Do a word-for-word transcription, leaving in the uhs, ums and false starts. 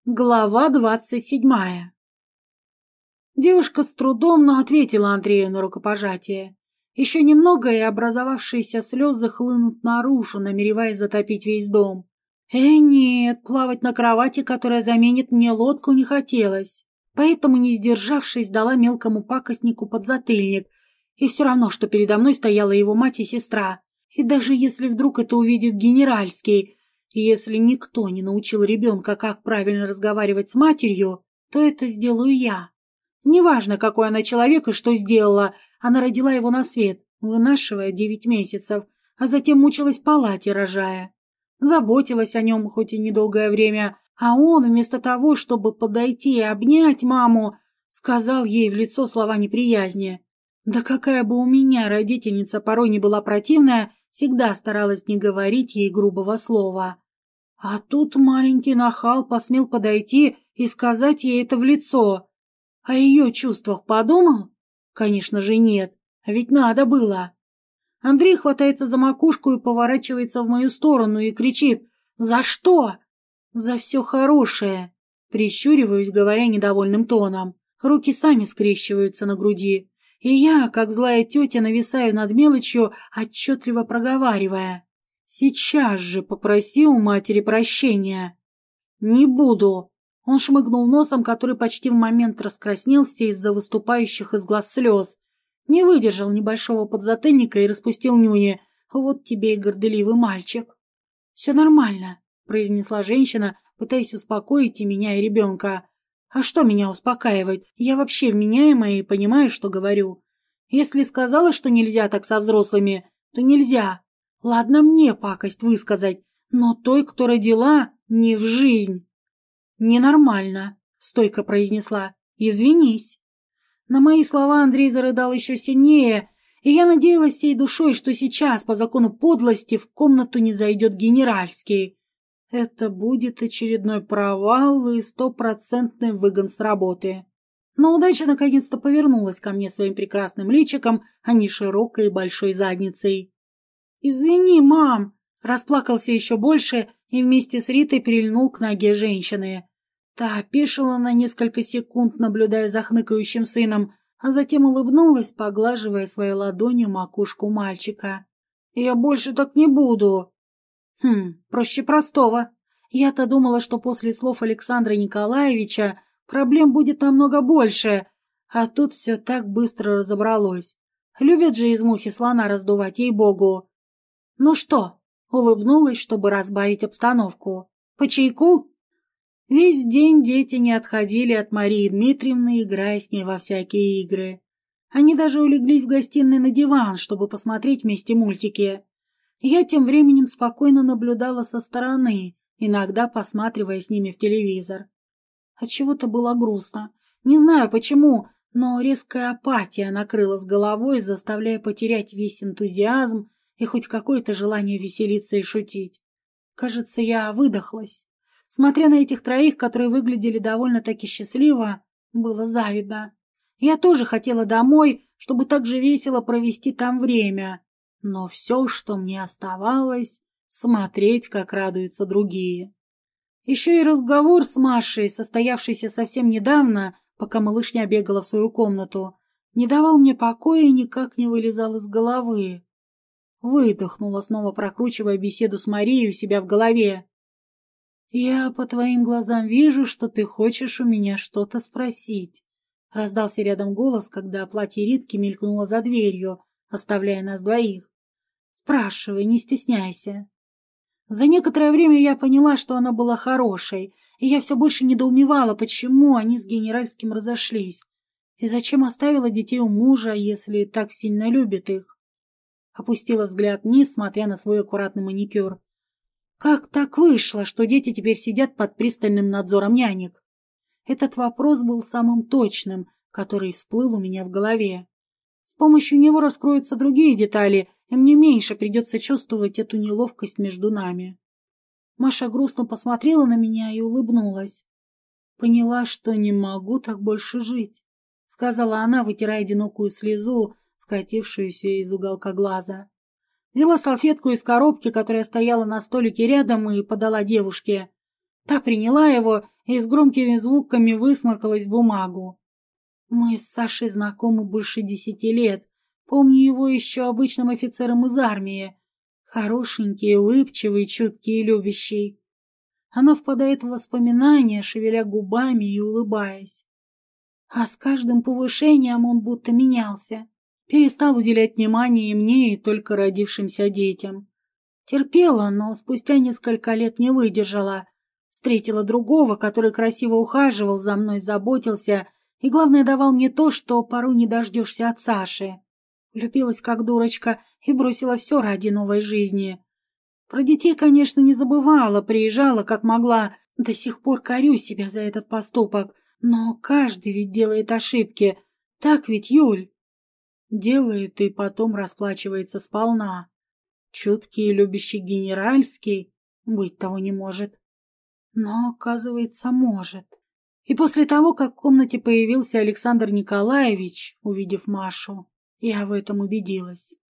Глава двадцать седьмая. Девушка с трудом, но ответила Андрею на рукопожатие. Еще немного, и образовавшиеся слезы хлынут наружу, намереваясь затопить весь дом. Э, нет, плавать на кровати, которая заменит мне лодку, не хотелось. Поэтому, не сдержавшись, дала мелкому пакостнику подзатыльник. И все равно, что передо мной стояла его мать и сестра. И даже если вдруг это увидит генеральский, и если никто не научил ребенка, как правильно разговаривать с матерью, то это сделаю я. Неважно, какой она человек и что сделала, она родила его на свет, вынашивая девять месяцев, а затем мучилась в палате, рожая. Заботилась о нем хоть и недолгое время, а он, вместо того, чтобы подойти и обнять маму, сказал ей в лицо слова неприязни. Да какая бы у меня родительница порой не была противная, всегда старалась не говорить ей грубого слова. А тут маленький нахал посмел подойти и сказать ей это в лицо. О ее чувствах подумал? Конечно же нет, а ведь надо было. Андрей хватается за макушку и поворачивается в мою сторону и кричит: «За что?» «За все хорошее», прищуриваюсь, говоря недовольным тоном. Руки сами скрещиваются на груди. И я, как злая тетя, нависаю над мелочью, отчетливо проговаривая: «Сейчас же попроси у матери прощения». «Не буду». Он шмыгнул носом, который почти в момент раскраснелся из-за выступающих из глаз слез. Не выдержал небольшого подзатыльника и распустил нюни. «Вот тебе и горделивый мальчик». «Все нормально», — произнесла женщина, пытаясь успокоить и меня, и ребенка. «А что меня успокаивать? Я вообще вменяемая и понимаю, что говорю. Если сказала, что нельзя так со взрослыми, то нельзя. Ладно мне пакость высказать, но той, кто родила, не в жизнь». «Ненормально», — стойко произнесла. «Извинись». На мои слова Андрей зарыдал еще сильнее, и я надеялась всей душой, что сейчас, по закону подлости, в комнату не зайдет генеральский. Это будет очередной провал и стопроцентный выгон с работы. Но удача наконец-то повернулась ко мне своим прекрасным личиком, а не широкой и большой задницей. «Извини, мам!» — расплакался еще больше и вместе с Ритой прильнул к ноге женщины. Та опешила на несколько секунд, наблюдая за хныкающим сыном, а затем улыбнулась, поглаживая своей ладонью макушку мальчика. «Я больше так не буду». Хм, проще простого. Я-то думала, что после слов Александра Николаевича проблем будет намного больше, а тут все так быстро разобралось. Любят же из мухи слона раздувать, ей-богу. «Ну что?» — улыбнулась, чтобы разбавить обстановку. «По чайку?» Весь день дети не отходили от Марии Дмитриевны, играя с ней во всякие игры. Они даже улеглись в гостиной на диван, чтобы посмотреть вместе мультики. Я тем временем спокойно наблюдала со стороны, иногда посматривая с ними в телевизор. Отчего-то было грустно. Не знаю почему, но резкая апатия накрыла с головой, заставляя потерять весь энтузиазм и хоть какое-то желание веселиться и шутить. Кажется, я выдохлась. Смотря на этих троих, которые выглядели довольно-таки счастливо, было завидно. Я тоже хотела домой, чтобы так же весело провести там время. Но все, что мне оставалось, смотреть, как радуются другие. Еще и разговор с Машей, состоявшийся совсем недавно, пока малышня бегала в свою комнату, не давал мне покоя и никак не вылезал из головы. Выдохнула, снова прокручивая беседу с Марией у себя в голове. «Я по твоим глазам вижу, что ты хочешь у меня что-то спросить», — раздался рядом голос, когда платье Ритки мелькнуло за дверью, оставляя нас двоих. «Спрашивай, не стесняйся». За некоторое время я поняла, что она была хорошей, и я все больше недоумевала, почему они с генеральским разошлись, и зачем оставила детей у мужа, если так сильно любит их. Опустила взгляд вниз, смотря на свой аккуратный маникюр. Как так вышло, что дети теперь сидят под пристальным надзором нянек? Этот вопрос был самым точным, который всплыл у меня в голове. С помощью него раскроются другие детали, и мне меньше придется чувствовать эту неловкость между нами. Маша грустно посмотрела на меня и улыбнулась. «Поняла, что не могу так больше жить», — сказала она, вытирая одинокую слезу, скатившуюся из уголка глаза. Взяла салфетку из коробки, которая стояла на столике рядом, и подала девушке. Та приняла его и с громкими звуками высморкалась в бумагу. Мы с Сашей знакомы больше десяти лет. Помню его еще обычным офицером из армии. Хорошенький, улыбчивый, чуткий и любящий. Она впадает в воспоминания, шевеля губами и улыбаясь. А с каждым повышением он будто менялся. Перестал уделять внимание и мне, и только родившимся детям. Терпела, но спустя несколько лет не выдержала. Встретила другого, который красиво ухаживал за мной, заботился и, главное, давал мне то, что порой не дождешься от Саши. Влюбилась как дурочка и бросила все ради новой жизни. Про детей, конечно, не забывала, приезжала как могла. До сих пор корю себя за этот поступок. Но каждый ведь делает ошибки. Так ведь, Юль? Делает и потом расплачивается сполна. Чуткий и любящий генеральский быть того не может. Но, оказывается, может. И после того, как в комнате появился Александр Николаевич, увидев Машу, я в этом убедилась.